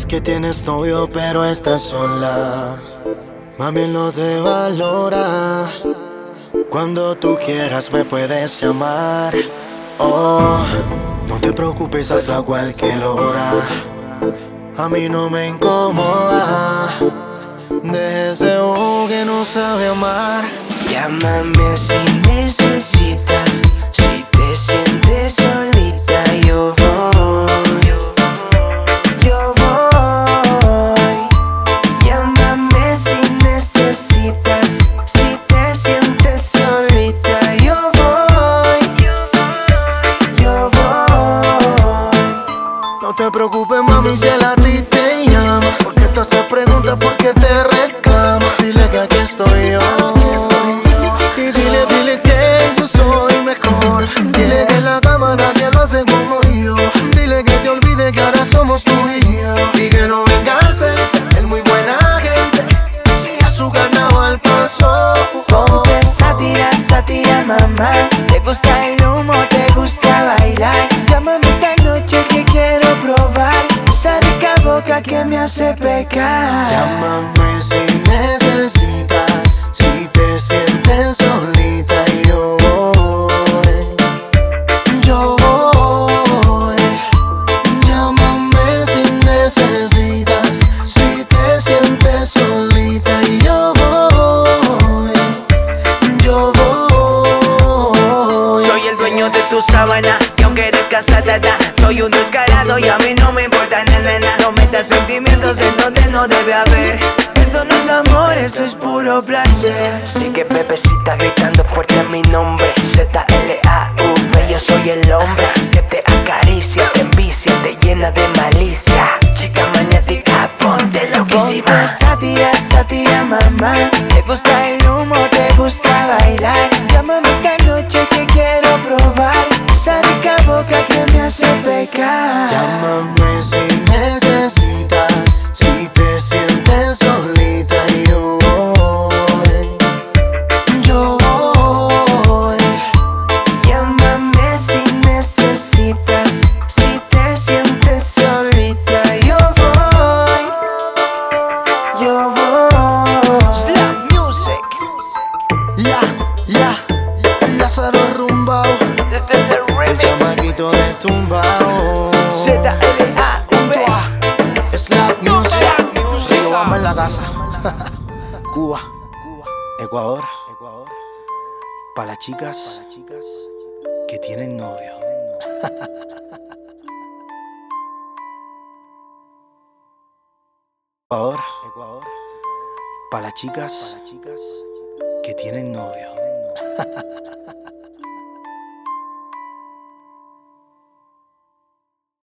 que tienes novio pero estás sola. Mami, él no te valora. Cuando tú quieras me puedes llamar. Oh, no te preocupes, hazlo a cualquier hora. A mí no me incomoda. Deja ese ojo que no sabe amar. Llámame si necesitas, si te sientes solita, yo voy, yo voy. Llámame si necesitas, si te sientes solita, yo voy, yo voy. No te preocupes, mami, si él a ti te llama, porque te hace preguntas, porque te reclama. Dile que aquí estoy yo. Y dile que yo soy mejor. Dile que en la cama nadie lo hace como yo. Dile que te olvide que ahora somos tú y yo. Y que no vengas a ser muy buena gente si a su carnaval pasó. Ponte sátira, sátira, mamá. ¿Te gusta el humo? ¿Te gusta bailar? Llámame esta noche que quiero probar esa rica boca que me hace pecar. Llámame si necesitas, si te sientes solita, yo voy, yo voy. Llámame si necesitas, si te sientes solita, yo voy, yo voy. Soy el dueño de tu sábana y aunque eres casada, soy un descarado y a mí no me importa nada. No metas sentimientos en donde no debe haber. Esto no es amor, esto es puro placer. Sigue bebecita gritando fuerte mi nombre, Z-L-A-V. Yo soy el hombre que te acaricia, te envicia, te llena de malicia. Chica maniática, ponte loquísima. Ponte sátira, sátira, mamá. ¿Te gusta el humo? ¿Te gusta bailar? Llámame esta noche que quiero probar esa rica boca que me hace pecar. Llámame si necesitas, si te sientes solita, yo voy, yo voy. Llámame si necesitas, si te sientes solita, yo voy, yo voy. Slam Music, Lázaro Rumbao, desde el el remix. chamaquito del tumbao. Z-L-A-V. Slap Music, Río Bamba en la casa. Cuba, Ecuador, para las chicas que tienen novio. Ecuador, para las chicas que tienen novio.